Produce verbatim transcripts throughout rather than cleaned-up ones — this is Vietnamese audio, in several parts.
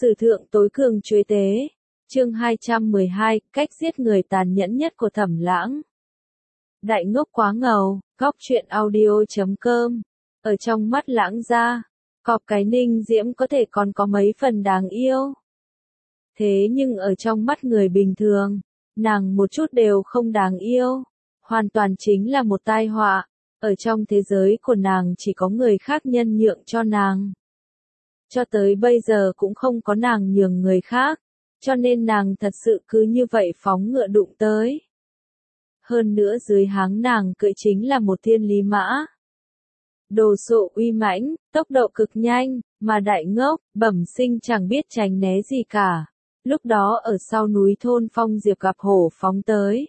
Sử thượng tối cường chuế tế. Chương hai trăm mười hai, cách giết người tàn nhẫn nhất của Thẩm Lãng. Đại ngốc quá ngầu, góc truyện audio chấm com. Ở trong mắt Lãng gia, cọp cái Ninh Diễm có thể còn có mấy phần đáng yêu. Thế nhưng ở trong mắt người bình thường, nàng một chút đều không đáng yêu. Hoàn toàn chính là một tai họa. Ở trong thế giới của nàng chỉ có người khác nhân nhượng cho nàng. Cho tới bây giờ cũng không có nàng nhường người khác, cho nên nàng thật sự cứ như vậy phóng ngựa đụng tới. Hơn nữa dưới háng nàng cưỡi chính là một thiên lý mã. Đồ sộ uy mãnh, tốc độ cực nhanh, mà đại ngốc, bẩm sinh chẳng biết tránh né gì cả. Lúc đó ở sau núi thôn Phong Diệp gặp hổ phóng tới.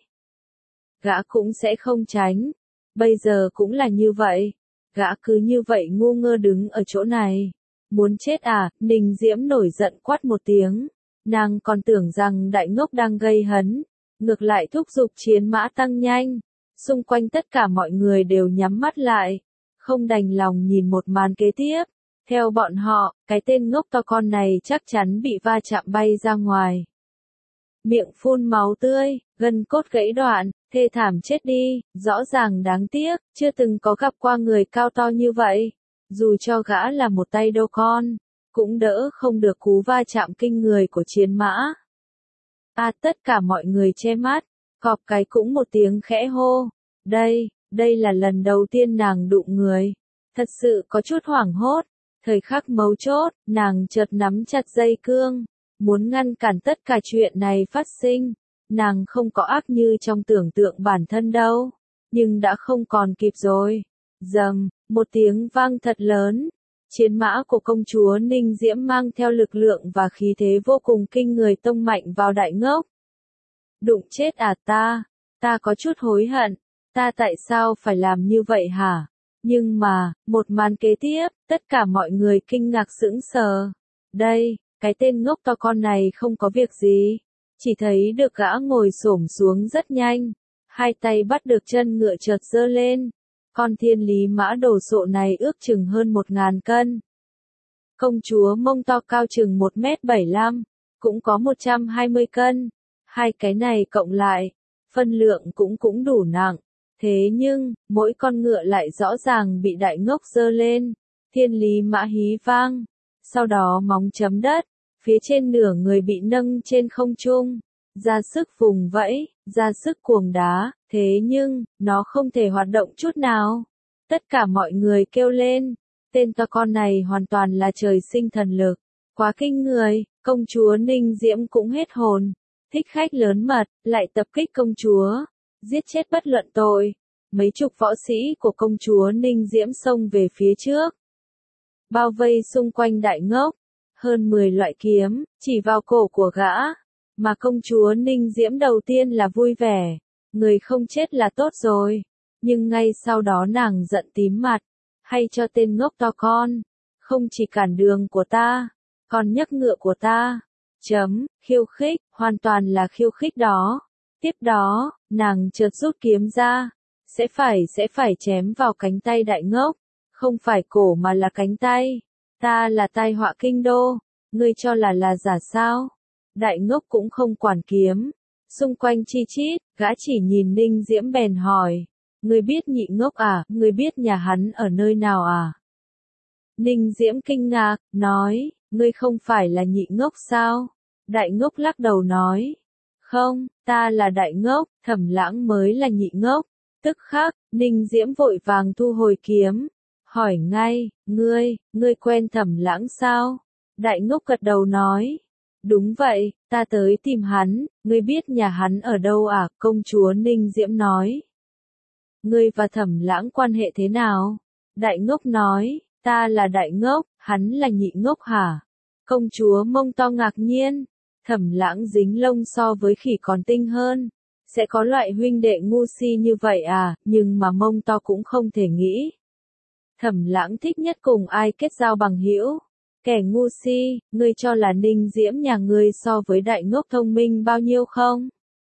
Gã cũng sẽ không tránh. Bây giờ cũng là như vậy. Gã cứ như vậy ngu ngơ đứng ở chỗ này. Muốn chết à, Ninh Diễm nổi giận quát một tiếng. Nàng còn tưởng rằng đại ngốc đang gây hấn. Ngược lại thúc giục chiến mã tăng nhanh. Xung quanh tất cả mọi người đều nhắm mắt lại. Không đành lòng nhìn một màn kế tiếp. Theo bọn họ, cái tên ngốc to con này chắc chắn bị va chạm bay ra ngoài. Miệng phun máu tươi, gân cốt gãy đoạn, thê thảm chết đi, rõ ràng đáng tiếc, chưa từng có gặp qua người cao to như vậy. Dù cho gã là một tay đô con, cũng đỡ không được cú va chạm kinh người của chiến mã. À, tất cả mọi người che mắt, cọp cái cũng một tiếng khẽ hô. Đây, đây là lần đầu tiên nàng đụng người. Thật sự có chút hoảng hốt. Thời khắc mấu chốt, nàng chợt nắm chặt dây cương, muốn ngăn cản tất cả chuyện này phát sinh. Nàng không có ác như trong tưởng tượng bản thân đâu, nhưng đã không còn kịp rồi. Rầm, một tiếng vang thật lớn. Chiến mã của công chúa Ninh Diễm mang theo lực lượng và khí thế vô cùng kinh người tông mạnh vào đại ngốc. Đụng chết à ta, ta có chút hối hận, ta tại sao phải làm như vậy hả? Nhưng mà, một màn kế tiếp, tất cả mọi người kinh ngạc sững sờ. Đây, cái tên ngốc to con này không có việc gì. Chỉ thấy được gã ngồi xổm xuống rất nhanh. Hai tay bắt được chân ngựa chợt giơ lên. Con thiên lý mã đồ sộ này ước chừng hơn một ngàn cân. Công chúa mông to cao chừng một mét bảy mươi lăm, cũng có một trăm hai mươi cân. Hai cái này cộng lại, phân lượng cũng cũng đủ nặng. Thế nhưng, mỗi con ngựa lại rõ ràng bị đại ngốc giơ lên. Thiên lý mã hí vang. Sau đó móng chấm đất. Phía trên nửa người bị nâng trên không trung. Ra sức vùng vẫy, ra sức cuồng đá. Thế nhưng, nó không thể hoạt động chút nào. Tất cả mọi người kêu lên. Tên to con này hoàn toàn là trời sinh thần lực. Quá kinh người, công chúa Ninh Diễm cũng hết hồn. Thích khách lớn mật, lại tập kích công chúa. Giết chết bất luận tội. Mấy chục võ sĩ của công chúa Ninh Diễm xông về phía trước. Bao vây xung quanh đại ngốc. Hơn mười loại kiếm, chỉ vào cổ của gã. Mà công chúa Ninh Diễm đầu tiên là vui vẻ. Người không chết là tốt rồi. Nhưng ngay sau đó nàng giận tím mặt. Hay cho tên ngốc to con. Không chỉ cản đường của ta, còn nhấc ngựa của ta. Chấm, khiêu khích, hoàn toàn là khiêu khích đó. Tiếp đó, nàng chợt rút kiếm ra. Sẽ phải sẽ phải chém vào cánh tay đại ngốc. Không phải cổ mà là cánh tay. Ta là tai họa kinh đô. Ngươi cho là là giả sao? Đại ngốc cũng không quản kiếm. Xung quanh chi chít, gã chỉ nhìn Ninh Diễm bèn hỏi. Ngươi biết nhị ngốc à? Ngươi biết nhà hắn ở nơi nào à? Ninh Diễm kinh ngạc, nói. Ngươi không phải là nhị ngốc sao? Đại ngốc lắc đầu nói. Không, ta là đại ngốc, Thẩm Lãng mới là nhị ngốc. Tức khắc, Ninh Diễm vội vàng thu hồi kiếm. Hỏi ngay, ngươi, ngươi quen Thẩm Lãng sao? Đại ngốc gật đầu nói. Đúng vậy, ta tới tìm hắn, ngươi biết nhà hắn ở đâu à? Công chúa Ninh Diễm nói. Ngươi và Thẩm Lãng quan hệ thế nào? Đại ngốc nói, ta là đại ngốc, hắn là nhị ngốc hả? Công chúa mông to ngạc nhiên. Thẩm Lãng dính lông so với khỉ còn tinh hơn. Sẽ có loại huynh đệ ngu si như vậy à, nhưng mà mông to cũng không thể nghĩ. Thẩm Lãng thích nhất cùng ai kết giao bằng hữu. Kẻ ngu si, ngươi cho là Ninh Diễm nhà ngươi so với đại ngốc thông minh bao nhiêu không?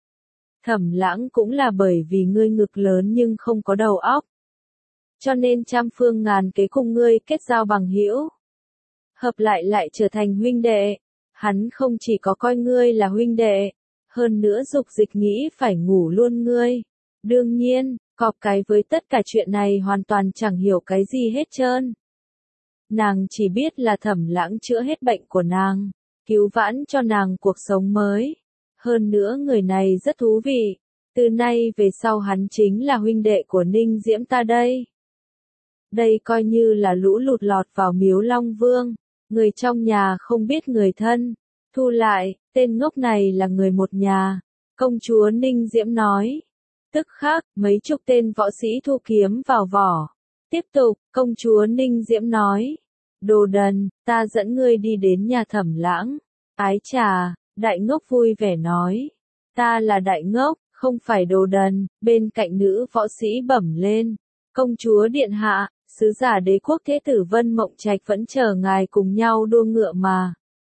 Thẩm Lãng cũng là bởi vì ngươi ngực lớn nhưng không có đầu óc. Cho nên trăm phương ngàn kế cùng ngươi kết giao bằng hữu. Hợp lại lại trở thành huynh đệ. Hắn không chỉ có coi ngươi là huynh đệ, hơn nữa dục dịch nghĩ phải ngủ luôn ngươi. Đương nhiên, cọp cái với tất cả chuyện này hoàn toàn chẳng hiểu cái gì hết trơn. Nàng chỉ biết là Thẩm Lãng chữa hết bệnh của nàng, cứu vãn cho nàng cuộc sống mới. Hơn nữa người này rất thú vị, từ nay về sau hắn chính là huynh đệ của Ninh Diễm ta đây. Đây coi như là lũ lụt lọt vào miếu Long Vương, người trong nhà không biết người thân. Thu lại, tên ngốc này là người một nhà, công chúa Ninh Diễm nói. Tức khắc, mấy chục tên võ sĩ thu kiếm vào vỏ. Tiếp tục, công chúa Ninh Diễm nói. Đồ đần, ta dẫn ngươi đi đến nhà Thẩm Lãng. Ái chà, đại ngốc vui vẻ nói. Ta là đại ngốc, không phải đồ đần. Bên cạnh nữ võ sĩ bẩm lên. Công chúa điện hạ, sứ giả đế quốc thế tử Vân Mộng Trạch vẫn chờ ngài cùng nhau đua ngựa mà.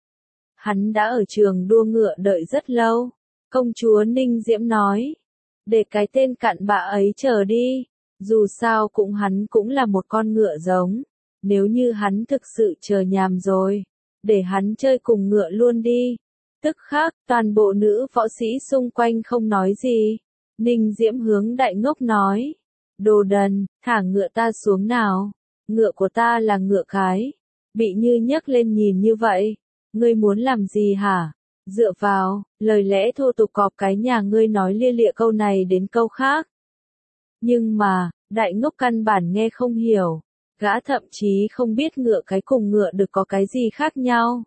Hắn đã ở trường đua ngựa đợi rất lâu. Công chúa Ninh Diễm nói. Để cái tên cặn bạ ấy chờ đi. Dù sao cũng hắn cũng là một con ngựa giống. Nếu như hắn thực sự chờ nhàm rồi, để hắn chơi cùng ngựa luôn đi. Tức khắc, toàn bộ nữ võ sĩ xung quanh không nói gì. Ninh Diễm hướng đại ngốc nói. Đồ đần, thả ngựa ta xuống nào. Ngựa của ta là ngựa cái. Bị như nhấc lên nhìn như vậy. Ngươi muốn làm gì hả? Dựa vào, lời lẽ thô tục cọp cái nhà ngươi nói lia lịa câu này đến câu khác. Nhưng mà, đại ngốc căn bản nghe không hiểu. Gã thậm chí không biết ngựa cái cùng ngựa được có cái gì khác nhau.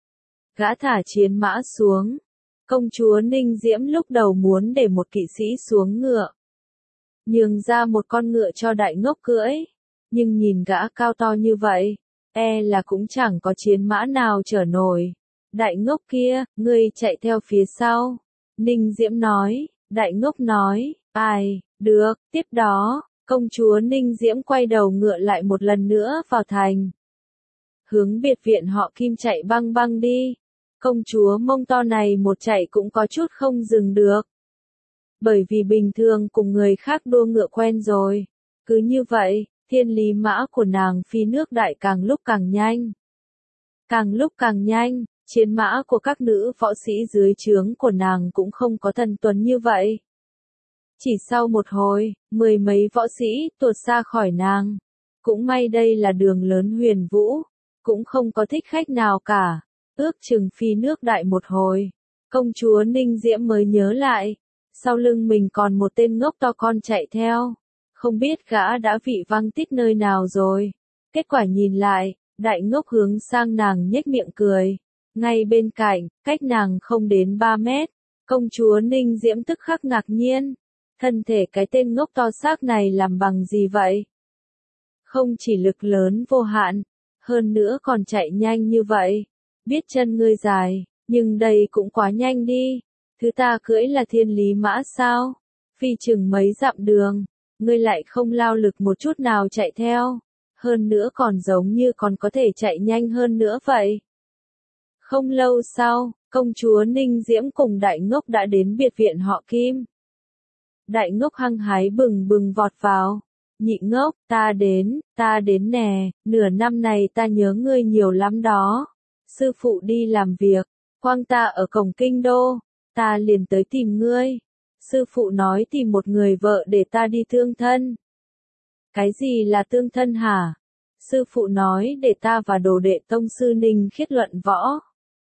Gã thả chiến mã xuống. Công chúa Ninh Diễm lúc đầu muốn để một kỵ sĩ xuống ngựa. Nhường ra một con ngựa cho đại ngốc cưỡi. Nhưng nhìn gã cao to như vậy, e là cũng chẳng có chiến mã nào chở nổi. Đại ngốc kia, ngươi chạy theo phía sau. Ninh Diễm nói, đại ngốc nói, ai, được, tiếp đó, công chúa Ninh Diễm quay đầu ngựa lại một lần nữa vào thành. Hướng biệt viện họ Kim chạy băng băng đi. Công chúa mông to này một chạy cũng có chút không dừng được. Bởi vì bình thường cùng người khác đua ngựa quen rồi. Cứ như vậy, thiên lý mã của nàng phi nước đại càng lúc càng nhanh. Càng lúc càng nhanh, chiến mã của các nữ võ sĩ dưới trướng của nàng cũng không có thần tuấn như vậy. Chỉ sau một hồi, mười mấy võ sĩ tuột xa khỏi nàng. Cũng may đây là đường lớn Huyền Vũ, cũng không có thích khách nào cả. Ước chừng phi nước đại một hồi, công chúa Ninh Diễm mới nhớ lại, sau lưng mình còn một tên ngốc to con chạy theo. Không biết gã đã vị văng tít nơi nào rồi. Kết quả nhìn lại, đại ngốc hướng sang nàng nhếch miệng cười. Ngay bên cạnh, cách nàng không đến ba mét, công chúa Ninh Diễm tức khắc ngạc nhiên. Thân thể cái tên ngốc to xác này làm bằng gì vậy? Không chỉ lực lớn vô hạn, hơn nữa còn chạy nhanh như vậy. Biết chân ngươi dài, nhưng đây cũng quá nhanh đi. Thứ ta cưỡi là thiên lý mã sao? Phi chừng mấy dặm đường, ngươi lại không lao lực một chút nào chạy theo. Hơn nữa còn giống như còn có thể chạy nhanh hơn nữa vậy. Không lâu sau, công chúa Ninh Diễm cùng đại ngốc đã đến biệt viện họ Kim. Đại ngốc hăng hái bừng bừng vọt vào. Nhị ngốc, ta đến, ta đến nè, nửa năm này ta nhớ ngươi nhiều lắm đó. Sư phụ đi làm việc, quang ta ở cổng kinh đô, ta liền tới tìm ngươi. Sư phụ nói tìm một người vợ để ta đi tương thân. Cái gì là tương thân hả? Sư phụ nói để ta và đồ đệ tông sư Ninh Khiết luận võ.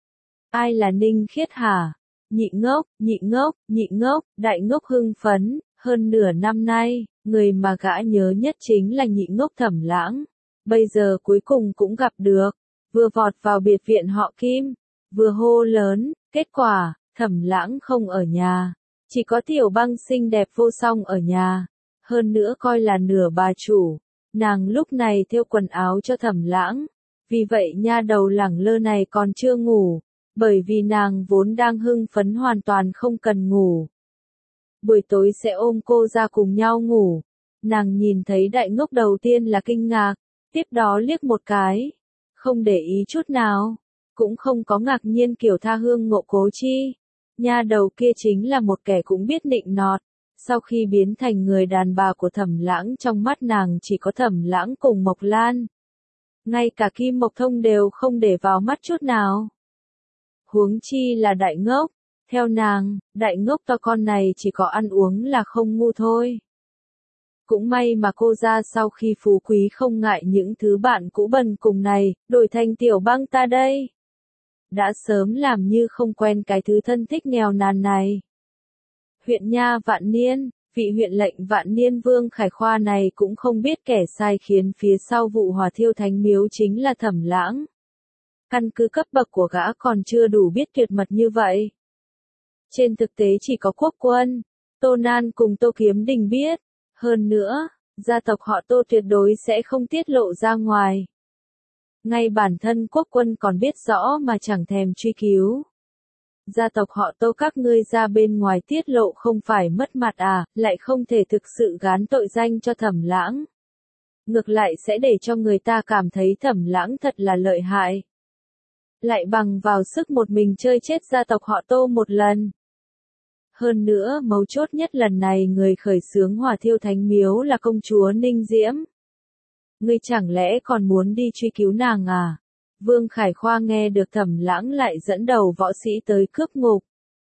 Ai là Ninh Khiết hả? Nhị ngốc, nhị ngốc, nhị ngốc, đại ngốc hưng phấn, hơn nửa năm nay, người mà gã nhớ nhất chính là nhị ngốc Thẩm Lãng. Bây giờ cuối cùng cũng gặp được, vừa vọt vào biệt viện họ Kim, vừa hô lớn, kết quả, Thẩm Lãng không ở nhà, chỉ có Tiểu Băng xinh đẹp vô song ở nhà, hơn nữa coi là nửa bà chủ. Nàng lúc này thêu quần áo cho Thẩm Lãng, vì vậy nha đầu lẳng lơ này còn chưa ngủ. Bởi vì nàng vốn đang hưng phấn hoàn toàn không cần ngủ. Buổi tối sẽ ôm cô ra cùng nhau ngủ. Nàng nhìn thấy đại ngốc đầu tiên là kinh ngạc, tiếp đó liếc một cái. Không để ý chút nào. Cũng không có ngạc nhiên kiểu tha hương ngộ cố chi. Nha đầu kia chính là một kẻ cũng biết nịnh nọt. Sau khi biến thành người đàn bà của Thẩm Lãng trong mắt nàng chỉ có Thẩm Lãng cùng Mộc Lan. Ngay cả Kim Mộc Thông đều không để vào mắt chút nào. Huống chi là đại ngốc, theo nàng, đại ngốc to con này chỉ có ăn uống là không ngu thôi. Cũng may mà cô ra sau khi phú quý không ngại những thứ bạn cũ bần cùng này, đổi thành tiểu băng ta đây. Đã sớm làm như không quen cái thứ thân thích nghèo nàn này. Huyện Nha Vạn Niên, vị huyện lệnh Vạn Niên Vương Khải Khoa này cũng không biết kẻ sai khiến phía sau vụ hỏa thiêu thánh miếu chính là Thẩm Lãng. Căn cứ cấp bậc của gã còn chưa đủ biết tuyệt mật như vậy. Trên thực tế chỉ có quốc quân, Tô Nan cùng Tô Kiếm Đình biết. Hơn nữa, gia tộc họ Tô tuyệt đối sẽ không tiết lộ ra ngoài. Ngay bản thân quốc quân còn biết rõ mà chẳng thèm truy cứu. Gia tộc họ Tô các ngươi ra bên ngoài tiết lộ không phải mất mặt à, lại không thể thực sự gán tội danh cho Thẩm Lãng. Ngược lại sẽ để cho người ta cảm thấy Thẩm Lãng thật là lợi hại. Lại bằng vào sức một mình chơi chết gia tộc họ Tô một lần. Hơn nữa, mấu chốt nhất lần này người khởi xướng hỏa thiêu thánh miếu là công chúa Ninh Diễm. Ngươi chẳng lẽ còn muốn đi truy cứu nàng à? Vương Khải Khoa nghe được Thẩm Lãng lại dẫn đầu võ sĩ tới cướp ngục.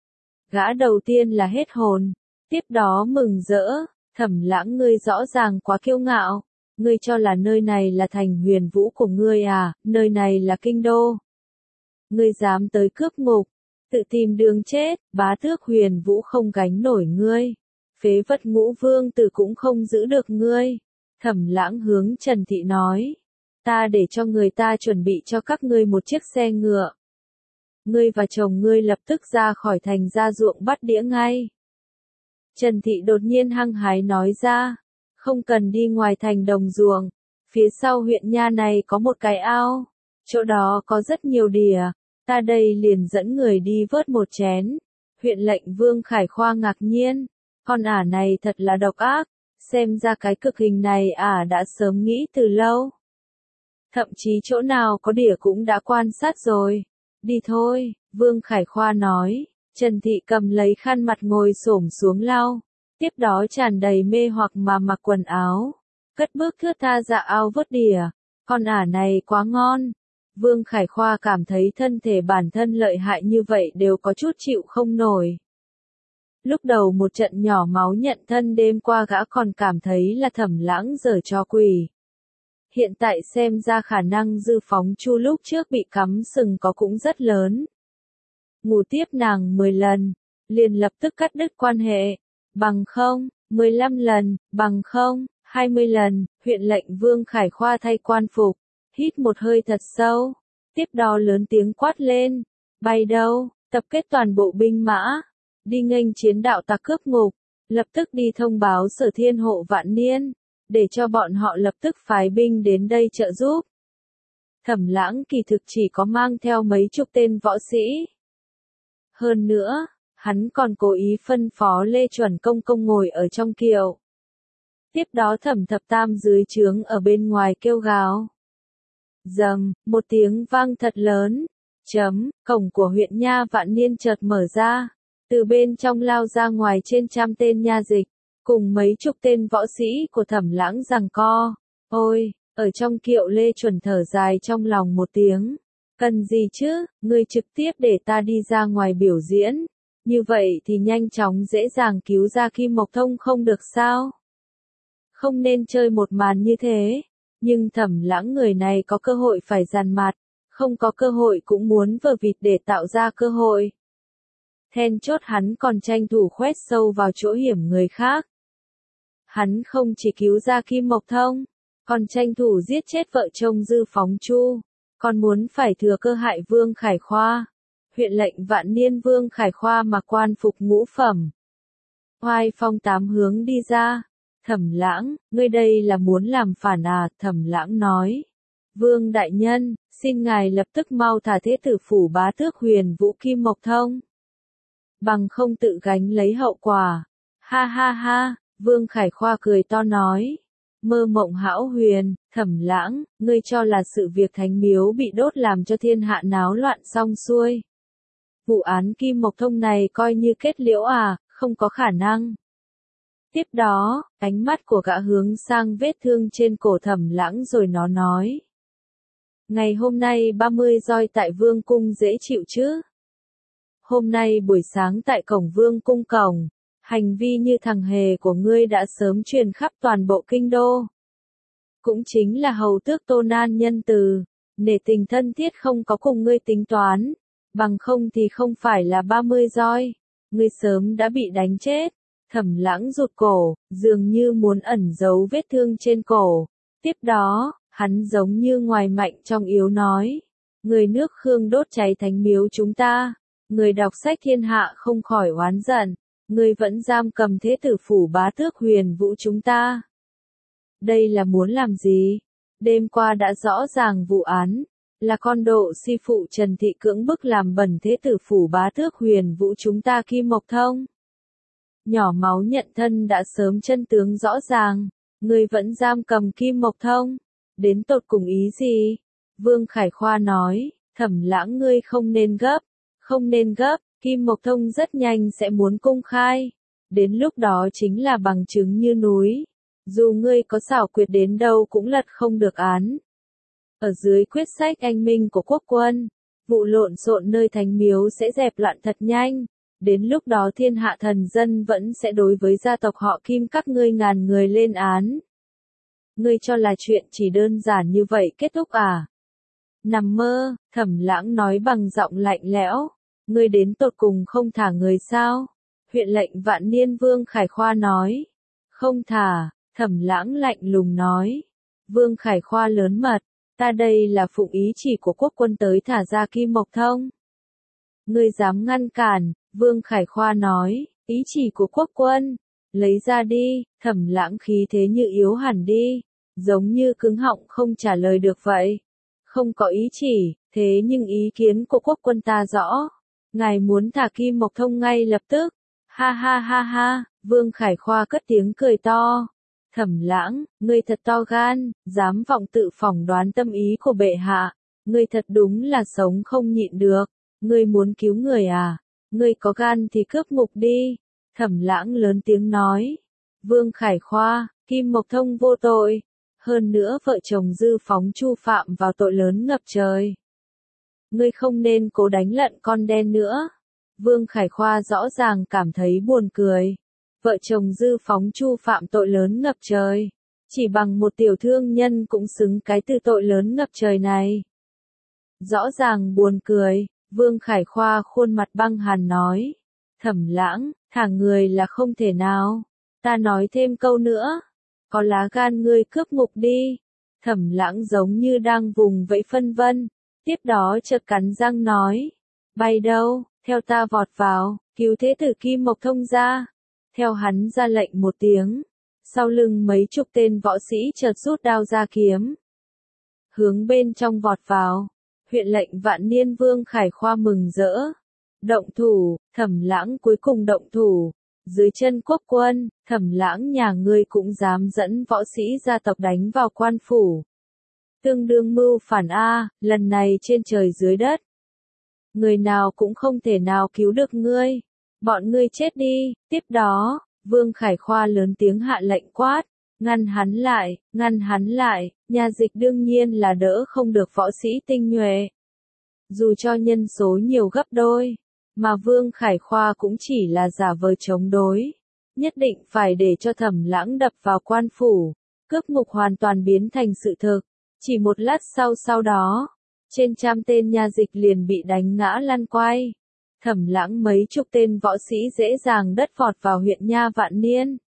Gã đầu tiên là hết hồn, tiếp đó mừng rỡ, Thẩm Lãng ngươi rõ ràng quá kiêu ngạo, ngươi cho là nơi này là thành huyền vũ của ngươi à, nơi này là kinh đô. Ngươi dám tới cướp ngục, tự tìm đường chết, bá tước huyền vũ không gánh nổi ngươi, phế vật Ngũ Vương Tử cũng không giữ được ngươi. Thẩm Lãng hướng Trần Thị nói, ta để cho người ta chuẩn bị cho các ngươi một chiếc xe ngựa. Ngươi và chồng ngươi lập tức ra khỏi thành ra ruộng bắt đĩa ngay. Trần Thị đột nhiên hăng hái nói ra, không cần đi ngoài thành đồng ruộng, phía sau huyện Nha này có một cái ao, chỗ đó có rất nhiều đỉa, ta đây liền dẫn người đi vớt một chén. Huyện lệnh Vương Khải Khoa ngạc nhiên, con ả này thật là độc ác, xem ra cái cực hình này ả đã sớm nghĩ từ lâu. Thậm chí chỗ nào có đỉa cũng đã quan sát rồi. Đi thôi, Vương Khải Khoa nói. Trần Thị cầm lấy khăn mặt ngồi xổm xuống lau. Tiếp đó tràn đầy mê hoặc mà mặc quần áo. Cất bước thướt tha ra ao vớt đỉa. Con ả này quá ngon. Vương Khải Khoa cảm thấy thân thể bản thân lợi hại như vậy đều có chút chịu không nổi. Lúc đầu một trận nhỏ máu nhận thân đêm qua gã còn cảm thấy là Thẩm Lãng giở trò quỷ. Hiện tại xem ra khả năng Dư Phóng Chu lúc trước bị cắm sừng có cũng rất lớn. Ngủ tiếp nàng mười lần, liền lập tức cắt đứt quan hệ, bằng không, mười lăm lần, bằng không, hai mươi lần, huyện lệnh Vương Khải Khoa thay quan phục, hít một hơi thật sâu, tiếp đó lớn tiếng quát lên, bay đâu, tập kết toàn bộ binh mã, đi nghênh chiến đạo tặc cướp ngục, lập tức đi thông báo Sở Thiên Hộ Vạn Niên, để cho bọn họ lập tức phái binh đến đây trợ giúp. Thẩm Lãng kỳ thực chỉ có mang theo mấy chục tên võ sĩ. Hơn nữa, hắn còn cố ý phân phó Lê Chuẩn Công Công ngồi ở trong kiệu. Tiếp đó Thẩm Thập Tam dưới trướng ở bên ngoài kêu gào. Dầm, một tiếng vang thật lớn. Chấm, cổng của huyện Nha Vạn Niên chợt mở ra. Từ bên trong lao ra ngoài trên trăm tên nha dịch, cùng mấy chục tên võ sĩ của Thẩm Lãng giằng co. Ôi, ở trong kiệu Lê Chuẩn thở dài trong lòng một tiếng. Cần gì chứ, ngươi trực tiếp để ta đi ra ngoài biểu diễn. Như vậy thì nhanh chóng dễ dàng cứu ra Kim Mộc Thông không được sao? Không nên chơi một màn như thế. Nhưng Thẩm Lãng người này có cơ hội phải dằn mặt, không có cơ hội cũng muốn vờ vịt để tạo ra cơ hội. Then chốt hắn còn tranh thủ khoét sâu vào chỗ hiểm người khác. Hắn không chỉ cứu ra Kim Mộc Thông, còn tranh thủ giết chết vợ chồng Dư Phóng Chu, còn muốn phải thừa cơ hại Vương Khải Khoa. Huyện lệnh Vạn Niên Vương Khải Khoa mặc quan phục ngũ phẩm, oai phong tám hướng đi ra. Thẩm Lãng, ngươi đây là muốn làm phản à? Thẩm Lãng nói. Vương đại nhân, xin ngài lập tức mau thả thế tử phủ bá tước huyền vũ Kim Mộc Thông. Bằng không tự gánh lấy hậu quả. Ha ha ha, Vương Khải Khoa cười to nói. Mơ mộng hão huyền, Thẩm Lãng, ngươi cho là sự việc thánh miếu bị đốt làm cho thiên hạ náo loạn xong xuôi. Vụ án Kim Mộc Thông này coi như kết liễu à, không có khả năng. Tiếp đó, ánh mắt của gã hướng sang vết thương trên cổ Thẩm Lãng rồi nó nói. Ngày hôm nay ba mươi roi tại Vương Cung dễ chịu chứ? Hôm nay buổi sáng tại cổng vương cung cổng, hành vi như thằng hề của ngươi đã sớm truyền khắp toàn bộ kinh đô. Cũng chính là hầu tước Tô Nan nhân từ, nể tình thân thiết không có cùng ngươi tính toán, bằng không thì không phải là ba mươi roi, ngươi sớm đã bị đánh chết. Thẩm Lãng rụt cổ, dường như muốn ẩn giấu vết thương trên cổ. Tiếp đó, hắn giống như ngoài mạnh trong yếu nói, người nước Khương đốt cháy thánh miếu chúng ta, người đọc sách thiên hạ không khỏi oán giận, người vẫn giam cầm thế tử phủ bá tước Huyền Vũ chúng ta. Đây là muốn làm gì? Đêm qua đã rõ ràng vụ án, là con độ si phụ Trần Thị cưỡng bức làm bẩn thế tử phủ bá tước Huyền Vũ chúng ta Kim Mộc Thông. Nhỏ máu nhận thân đã sớm chân tướng rõ ràng, người vẫn giam cầm Kim Mộc Thông, đến tột cùng ý gì? Vương Khải Khoa nói, Thẩm Lãng ngươi không nên gấp, không nên gấp, Kim Mộc Thông rất nhanh sẽ muốn công khai, đến lúc đó chính là bằng chứng như núi, dù ngươi có xảo quyệt đến đâu cũng lật không được án. Ở dưới quyết sách anh minh của quốc quân, vụ lộn xộn nơi thánh miếu sẽ dẹp loạn thật nhanh. Đến lúc đó thiên hạ thần dân vẫn sẽ đối với gia tộc họ Kim các ngươi ngàn người lên án. Ngươi cho là chuyện chỉ đơn giản như vậy kết thúc à? Nằm mơ, Thẩm Lãng nói bằng giọng lạnh lẽo. Ngươi đến tột cùng không thả người sao? Huyện lệnh Vạn Niên Vương Khải Khoa nói. Không thả, Thẩm Lãng lạnh lùng nói. Vương Khải Khoa lớn mật, ta đây là phụng ý chỉ của quốc quân tới thả ra Kim Mộc Thông. Ngươi dám ngăn cản, Vương Khải Khoa nói, ý chỉ của quốc quân, lấy ra đi. Thẩm Lãng khí thế như yếu hẳn đi, giống như cứng họng không trả lời được vậy. Không có ý chỉ, thế nhưng ý kiến của quốc quân ta rõ. Ngài muốn thả Kim Mộc Thông ngay lập tức. Ha ha ha ha, Vương Khải Khoa cất tiếng cười to. Thẩm Lãng, ngươi thật to gan, dám vọng tự phỏng đoán tâm ý của bệ hạ. Ngươi thật đúng là sống không nhịn được. Ngươi muốn cứu người à? Ngươi có gan thì cướp ngục đi. Thẩm Lãng lớn tiếng nói. Vương Khải Khoa, Kim Mộc Thông vô tội. Hơn nữa vợ chồng Dư Phóng Chu phạm vào tội lớn ngập trời. Ngươi không nên cố đánh lận con đen nữa. Vương Khải Khoa rõ ràng cảm thấy buồn cười. Vợ chồng Dư Phóng Chu phạm tội lớn ngập trời. Chỉ bằng một tiểu thương nhân cũng xứng cái từ tội lớn ngập trời này. Rõ ràng buồn cười. Vương Khải Khoa khuôn mặt băng hàn nói. Thẩm Lãng, thả người là không thể nào. Ta nói thêm câu nữa. Có lá gan ngươi cướp ngục đi. Thẩm Lãng giống như đang vùng vẫy phân vân. Tiếp đó chợt cắn răng nói. Bay đâu, theo ta vọt vào, cứu thế tử Kim Mộc Thông ra. Theo hắn ra lệnh một tiếng. Sau lưng mấy chục tên võ sĩ chợt rút đao ra kiếm. Hướng bên trong vọt vào. Huyện lệnh Vạn Niên Vương Khải Khoa mừng rỡ. Động thủ, Thẩm Lãng cuối cùng động thủ. Dưới chân quốc quân, Thẩm Lãng nhà ngươi cũng dám dẫn võ sĩ gia tộc đánh vào quan phủ. Tương đương mưu phản A, lần này trên trời dưới đất. Người nào cũng không thể nào cứu được ngươi. Bọn ngươi chết đi. Tiếp đó, Vương Khải Khoa lớn tiếng hạ lệnh quát. Ngăn hắn lại, ngăn hắn lại, nhà dịch đương nhiên là đỡ không được võ sĩ tinh nhuệ. Dù cho nhân số nhiều gấp đôi, mà Vương Khải Khoa cũng chỉ là giả vờ chống đối. Nhất định phải để cho Thẩm Lãng đập vào quan phủ, cướp ngục hoàn toàn biến thành sự thực. Chỉ một lát sau sau đó, trên trăm tên nha dịch liền bị đánh ngã lăn quay. Thẩm Lãng mấy chục tên võ sĩ dễ dàng đất vọt vào huyện Nha Vạn Niên.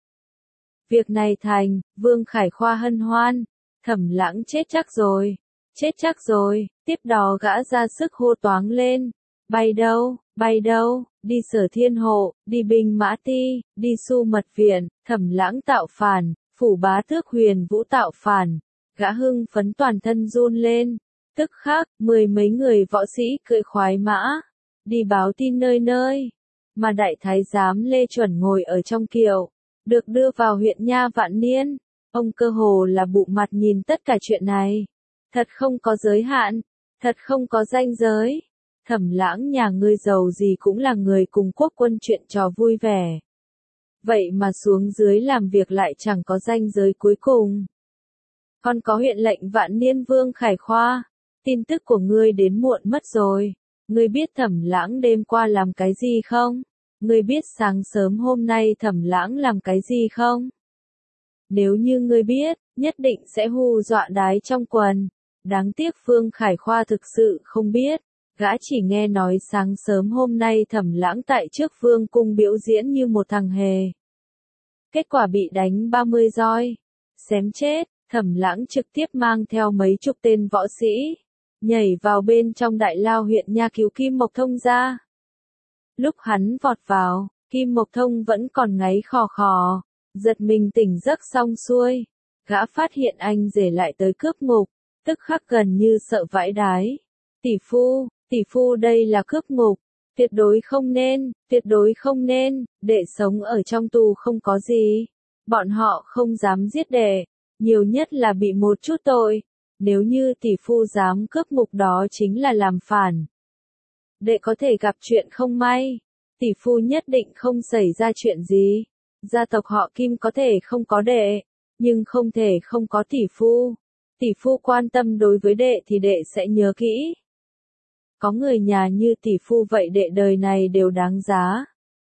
Việc này thành, Vương Khải Khoa hân hoan. Thẩm Lãng chết chắc rồi, chết chắc rồi. Tiếp đó gã ra sức hô toáng lên. Bay đâu, bay đâu, đi Sở Thiên Hộ, đi Binh Mã Ti, đi Su Mật Viện. Thẩm Lãng tạo phản, phủ bá tước Huyền Vũ tạo phản. Gã hưng phấn toàn thân run lên. Tức khắc, mười mấy người võ sĩ cưỡi khoái mã, đi báo tin nơi nơi. Mà đại thái giám Lê Chuẩn ngồi ở trong kiệu, được đưa vào huyện Nha Vạn Niên. Ông cơ hồ là bụng mặt nhìn tất cả chuyện này. Thật không có giới hạn, thật không có ranh giới. Thẩm Lãng nhà ngươi giàu gì cũng là người cùng quốc quân chuyện trò vui vẻ. Vậy mà xuống dưới làm việc lại chẳng có ranh giới cuối cùng. Còn có huyện lệnh Vạn Niên Vương Khải Khoa, tin tức của ngươi đến muộn mất rồi. Ngươi biết Thẩm Lãng đêm qua làm cái gì không? Ngươi biết sáng sớm hôm nay Thẩm Lãng làm cái gì không? Nếu như ngươi biết, nhất định sẽ hù dọa đái trong quần. Đáng tiếc Phương Khải Khoa thực sự không biết. Gã chỉ nghe nói sáng sớm hôm nay Thẩm Lãng tại trước vương cung biểu diễn như một thằng hề. Kết quả bị đánh ba mươi roi. Xém chết, Thẩm Lãng trực tiếp mang theo mấy chục tên võ sĩ. Nhảy vào bên trong đại lao huyện nha cứu Kim Mộc Thông ra. Lúc hắn vọt vào, Kim Mộc Thông vẫn còn ngáy khò khò. Giật mình tỉnh giấc xong xuôi. Gã phát hiện anh rể lại tới cướp ngục. Tức khắc gần như sợ vãi đái. Tỷ phu, tỷ phu đây là cướp ngục. Tuyệt đối không nên, tuyệt đối không nên, đệ sống ở trong tù không có gì. Bọn họ không dám giết đệ, nhiều nhất là bị một chút tội. Nếu như tỷ phu dám cướp ngục đó chính là làm phản. Đệ có thể gặp chuyện không may. Tỷ phu nhất định không xảy ra chuyện gì. Gia tộc họ Kim có thể không có đệ, nhưng không thể không có tỷ phu. Tỷ phu quan tâm đối với đệ thì đệ sẽ nhớ kỹ. Có người nhà như tỷ phu vậy đệ đời này đều đáng giá.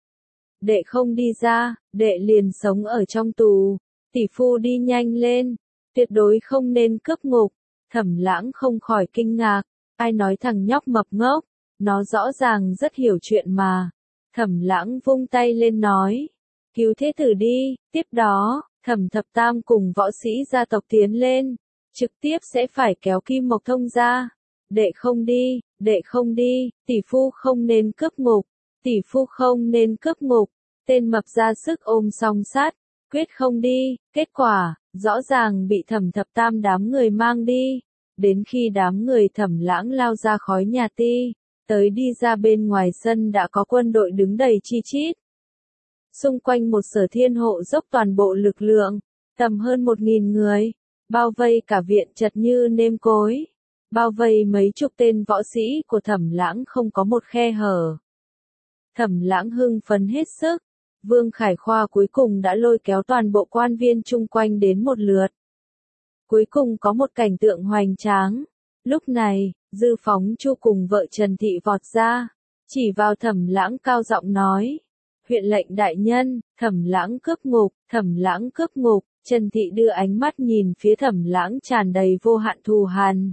Đệ không đi ra, đệ liền sống ở trong tù. Tỷ phu đi nhanh lên, tuyệt đối không nên cướp ngục. Thẩm Lãng không khỏi kinh ngạc, ai nói thằng nhóc mập ngốc, nó rõ ràng rất hiểu chuyện mà. Thẩm Lãng vung tay lên nói, cứu thế tử đi. Tiếp đó, Thẩm Thập Tam cùng võ sĩ gia tộc tiến lên, trực tiếp sẽ phải kéo Kim Mộc Thông ra. Đệ không đi, đệ không đi, tỷ phu không nên cướp ngục, tỷ phu không nên cướp ngục. Tên mập ra sức ôm song sát, quyết không đi. Kết quả, rõ ràng bị Thẩm Thập Tam đám người mang đi. Đến khi đám người Thẩm Lãng lao ra khói nhà ti, tới đi ra bên ngoài sân đã có quân đội đứng đầy chi chít. Xung quanh một Sở Thiên hộ dốc toàn bộ lực lượng, tầm hơn một nghìn người, bao vây cả viện chật như nêm cối. Bao vây mấy chục tên võ sĩ của Thẩm Lãng không có một khe hở. Thẩm Lãng hưng phấn hết sức. Vương Khải Khoa cuối cùng đã lôi kéo toàn bộ quan viên chung quanh đến một lượt. Cuối cùng có một cảnh tượng hoành tráng. Lúc này, Dư Phóng Chu cùng vợ Trần Thị vọt ra, chỉ vào Thẩm Lãng cao giọng nói. Huyện lệnh đại nhân, Thẩm Lãng cướp ngục, Thẩm Lãng cướp ngục. Trần Thị đưa ánh mắt nhìn phía Thẩm Lãng tràn đầy vô hạn thù hằn.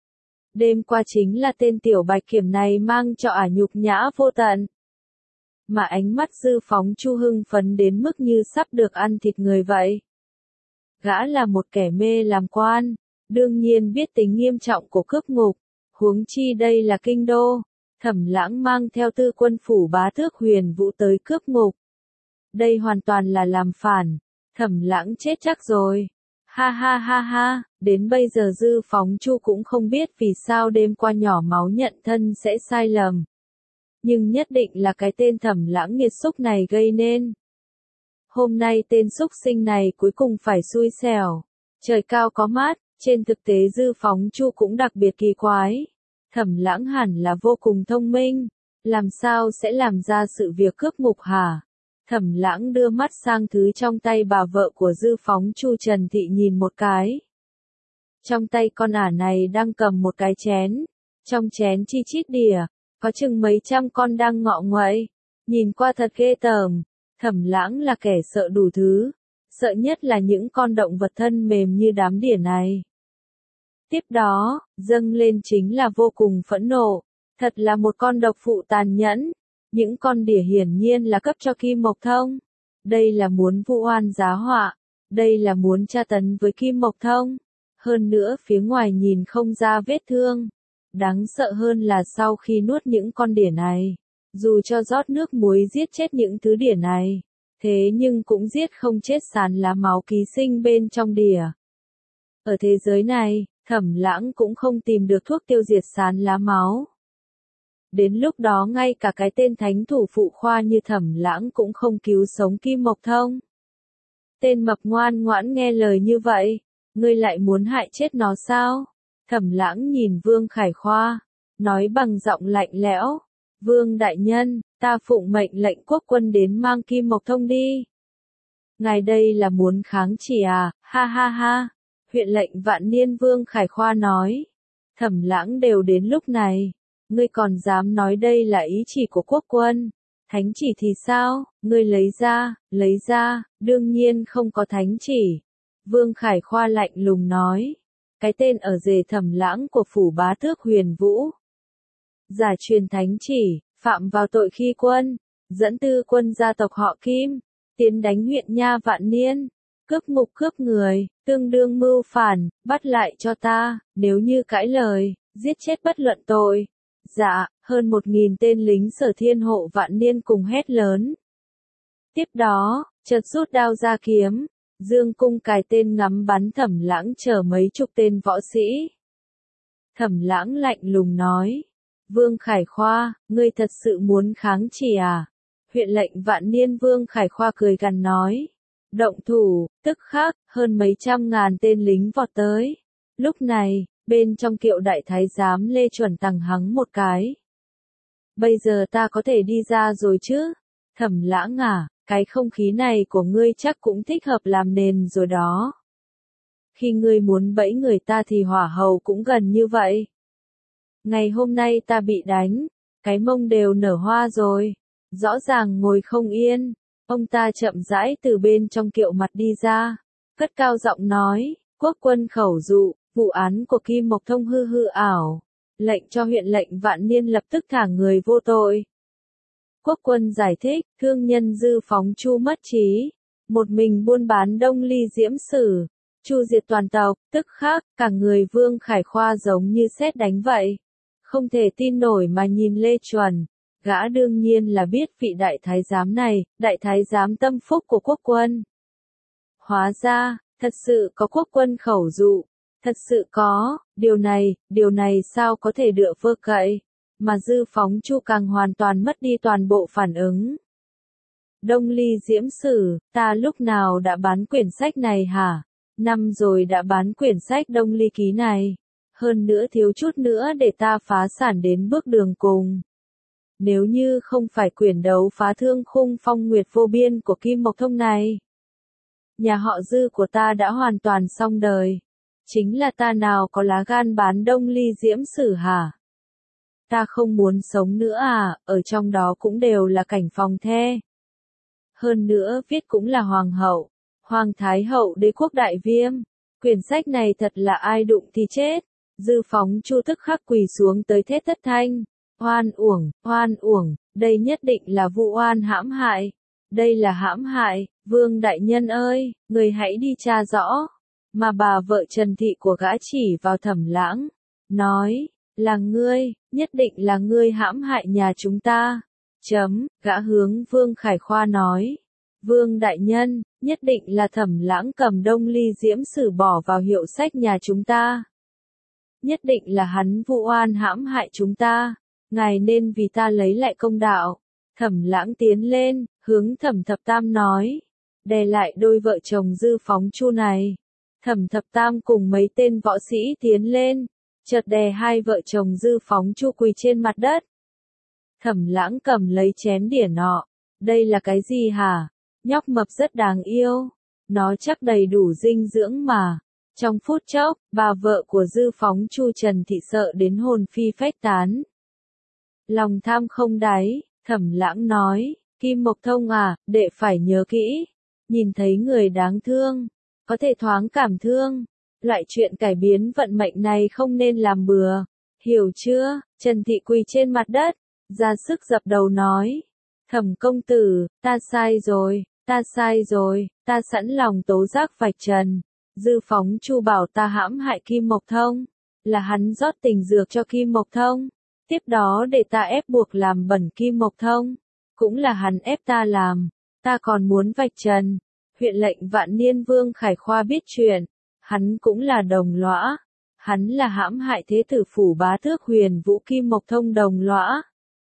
Đêm qua chính là tên tiểu bạch kiểm này mang cho ả nhục nhã vô tận. Mà ánh mắt Dư Phóng Chu hưng phấn đến mức như sắp được ăn thịt người vậy. Gã là một kẻ mê làm quan, đương nhiên biết tính nghiêm trọng của cướp ngục, huống chi đây là kinh đô. Thẩm Lãng mang theo tư quân phủ bá tước Huyền Vũ tới cướp ngục. Đây hoàn toàn là làm phản, Thẩm Lãng chết chắc rồi. Ha ha ha ha, đến bây giờ Dư Phóng Chu cũng không biết vì sao đêm qua nhỏ máu nhận thân sẽ sai lầm. Nhưng nhất định là cái tên Thẩm Lãng nghiệt xúc này gây nên. Hôm nay tên xúc sinh này cuối cùng phải xui xẻo. Trời cao có mát, trên thực tế Dư Phóng Chu cũng đặc biệt kỳ quái. Thẩm Lãng hẳn là vô cùng thông minh, làm sao sẽ làm ra sự việc cướp ngục hả? Thẩm Lãng đưa mắt sang thứ trong tay bà vợ của Dư Phóng Chu Trần Thị nhìn một cái. Trong tay con ả này đang cầm một cái chén, trong chén chi chít đỉa, có chừng mấy trăm con đang ngọ nguậy, nhìn qua thật ghê tởm. Thẩm Lãng là kẻ sợ đủ thứ, sợ nhất là những con động vật thân mềm như đám đỉa này. Tiếp đó, dâng lên chính là vô cùng phẫn nộ, thật là một con độc phụ tàn nhẫn. Những con đỉa hiển nhiên là cấp cho Kim Mộc Thông. Đây là muốn vu oan giá họa, đây là muốn tra tấn với Kim Mộc Thông. Hơn nữa phía ngoài nhìn không ra vết thương. Đáng sợ hơn là sau khi nuốt những con đỉa này, dù cho rót nước muối giết chết những thứ đỉa này, thế nhưng cũng giết không chết sán lá máu ký sinh bên trong đỉa. Ở thế giới này, Thẩm Lãng cũng không tìm được thuốc tiêu diệt sán lá máu. Đến lúc đó ngay cả cái tên thánh thủ phụ khoa như Thẩm Lãng cũng không cứu sống Kim Mộc Thông. Tên mập ngoan ngoãn nghe lời như vậy, ngươi lại muốn hại chết nó sao? Thẩm Lãng nhìn Vương Khải Khoa, nói bằng giọng lạnh lẽo. Vương đại nhân, ta phụng mệnh lệnh quốc quân đến mang Kim Mộc Thông đi. Ngài đây là muốn kháng chỉ à, ha ha ha. Huyện lệnh Vạn Niên Vương Khải Khoa nói. Thẩm Lãng đều đến lúc này, Ngươi còn dám nói đây là ý chỉ của quốc quân? Thánh chỉ thì sao? Ngươi lấy ra, lấy ra, đương nhiên không có thánh chỉ. Vương Khải Khoa lạnh lùng nói. Cái tên ở rể Thẩm Lãng của phủ bá tước Huyền Vũ. Giả truyền thánh chỉ, phạm vào tội khi quân, dẫn tư quân gia tộc họ Kim, tiến đánh huyện Nha Vạn Niên, cướp ngục cướp người, tương đương mưu phản, bắt lại cho ta, nếu như cãi lời, giết chết bất luận tội. Dạ, hơn một nghìn tên lính Sở Thiên Hộ Vạn Niên cùng hét lớn. Tiếp đó, chợt rút đao ra kiếm, dương cung cài tên ngắm bắn Thẩm Lãng chở mấy chục tên võ sĩ. Thẩm Lãng lạnh lùng nói. Vương Khải Khoa, ngươi thật sự muốn kháng chỉ à? Huyện lệnh Vạn Niên Vương Khải Khoa cười gằn nói. Động thủ, tức khắc, hơn mấy trăm ngàn tên lính vọt tới. Lúc này, bên trong kiệu đại thái giám Lê Chuẩn tằng hắng một cái. Bây giờ ta có thể đi ra rồi chứ? Thẩm Lãng à, cái không khí này của ngươi chắc cũng thích hợp làm nền rồi đó. Khi ngươi muốn bẫy người ta thì hỏa hầu cũng gần như vậy. Ngày hôm nay ta bị đánh, cái mông đều nở hoa rồi, rõ ràng ngồi không yên. Ông ta chậm rãi từ bên trong kiệu mặt đi ra, cất cao giọng nói, quốc quân khẩu dụ, vụ án của Kim Mộc Thông hư hư ảo, lệnh cho huyện lệnh Vạn Niên lập tức thả người vô tội. Quốc quân giải thích, thương nhân Dư Phóng Chu mất trí, một mình buôn bán Đông Ly Diễm Sử, chu diệt toàn tộc, tức khắc, cả người Vương Khải Khoa giống như sét đánh vậy. Không thể tin nổi mà nhìn Lê Chuẩn, gã đương nhiên là biết vị đại thái giám này, đại thái giám tâm phúc của quốc quân. Hóa ra, thật sự có quốc quân khẩu dụ, thật sự có, điều này, điều này sao có thể dựa vơ cậy, mà Dư Phóng Chu càng hoàn toàn mất đi toàn bộ phản ứng. Đông Ly Diễm Sử, ta lúc nào đã bán quyển sách này hả? Năm rồi đã bán quyển sách Đông Ly Ký này. Hơn nữa thiếu chút nữa để ta phá sản đến bước đường cùng. Nếu như không phải quyển đấu phá thương khung phong nguyệt vô biên của Kim Mộc Thông này, nhà họ Dư của ta đã hoàn toàn xong đời. Chính là ta nào có lá gan bán Đông Ly Diễm Sử hả? Ta không muốn sống nữa à, ở trong đó cũng đều là cảnh phòng the. Hơn nữa viết cũng là Hoàng hậu, Hoàng Thái hậu đế quốc Đại Viêm. Quyển sách này thật là ai đụng thì chết. Dư Phóng Chu tức khắc quỳ xuống tới thét thất thanh. Oan uổng, oan uổng, đây nhất định là vụ oan hãm hại. Đây là hãm hại, Vương đại nhân ơi, người hãy đi tra rõ. Mà bà vợ Trần Thị của gã chỉ vào Thẩm Lãng, nói, là ngươi, nhất định là ngươi hãm hại nhà chúng ta. Chấm, gã hướng Vương Khải Khoa nói. Vương đại nhân, nhất định là Thẩm Lãng cầm Đông Ly Diễm Sử bỏ vào hiệu sách nhà chúng ta. Nhất định là hắn vụ oan hãm hại chúng ta, ngài nên vì ta lấy lại công đạo. Thẩm Lãng tiến lên, hướng Thẩm Thập Tam nói, đè lại đôi vợ chồng Dư Phóng Chu này. Thẩm Thập Tam cùng mấy tên võ sĩ tiến lên, chợt đè hai vợ chồng Dư Phóng Chu quỳ trên mặt đất. Thẩm Lãng cầm lấy chén đĩa nọ, đây là cái gì hả? Nhóc mập rất đáng yêu, nó chắc đầy đủ dinh dưỡng mà. Trong phút chốc, bà vợ của Dư Phóng Chu Trần Thị sợ đến hồn phi phách tán. Lòng tham không đáy, Thẩm Lãng nói, Kim Mộc Thông à, đệ phải nhớ kỹ. Nhìn thấy người đáng thương, có thể thoáng cảm thương. Loại chuyện cải biến vận mệnh này không nên làm bừa. Hiểu chưa? Trần Thị quỳ trên mặt đất, ra sức dập đầu nói. Thẩm công tử, ta sai rồi, ta sai rồi, ta sẵn lòng tố giác vạch trần. Dư Phóng Chu bảo ta hãm hại Kim Mộc Thông, là hắn rót tình dược cho Kim Mộc Thông, tiếp đó để ta ép buộc làm bẩn Kim Mộc Thông, cũng là hắn ép ta làm, ta còn muốn vạch trần. Huyện lệnh Vạn Niên Vương Khải Khoa biết chuyện, hắn cũng là đồng lõa, hắn là hãm hại thế tử phủ bá tước Huyền Vũ Kim Mộc Thông đồng lõa.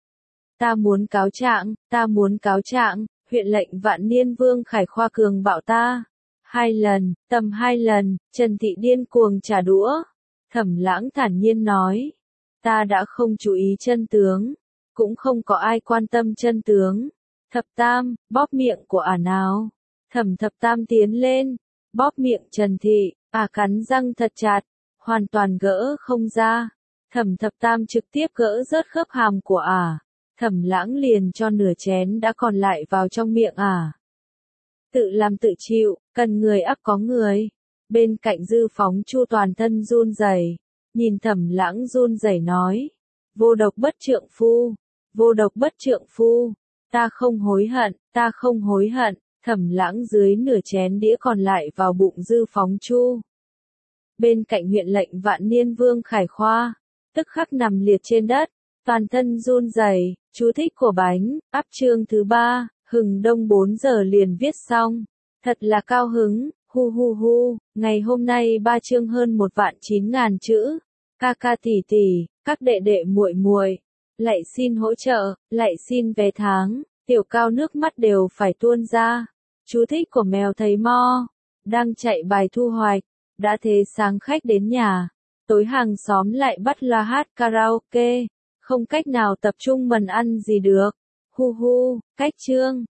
Ta muốn cáo trạng, ta muốn cáo trạng, huyện lệnh Vạn Niên Vương Khải Khoa cường bạo ta. Hai lần, tầm hai lần, Trần Thị điên cuồng trả đũa. Thẩm Lãng thản nhiên nói, ta đã không chú ý chân tướng, cũng không có ai quan tâm chân tướng. Thập Tam, bóp miệng của ả nào. Thẩm Thập Tam tiến lên, bóp miệng Trần Thị, ả cắn răng thật chặt, hoàn toàn gỡ không ra. Thẩm Thập Tam trực tiếp gỡ rớt khớp hàm của ả. Thẩm Lãng liền cho nửa chén đã còn lại vào trong miệng ả. Tự làm tự chịu, cần người ắt có người. Bên cạnh Dư Phóng Chu toàn thân run rẩy, nhìn Thẩm Lãng run rẩy nói: "Vô độc bất trượng phu, vô độc bất trượng phu, ta không hối hận, ta không hối hận." Thẩm Lãng dưới nửa chén đĩa còn lại vào bụng Dư Phóng Chu. Bên cạnh huyện lệnh Vạn Niên Vương Khải Khoa, tức khắc nằm liệt trên đất, toàn thân run rẩy. Chú thích của bánh, áp chương thứ ba, hừng đông bốn giờ liền viết xong. Thật là cao hứng, hu hu hu, ngày hôm nay ba chương hơn một vạn chín ngàn chữ. Ca ca tỷ tỷ, các đệ đệ muội muội, lại xin hỗ trợ, lại xin vé tháng, Tiểu Cao nước mắt đều phải tuôn ra. Chú thích của mèo thấy mo, đang chạy bài thu hoạch, đã thế sáng khách đến nhà, tối hàng xóm lại bắt loa hát karaoke, không cách nào tập trung mần ăn gì được. Hu hu, cách chương.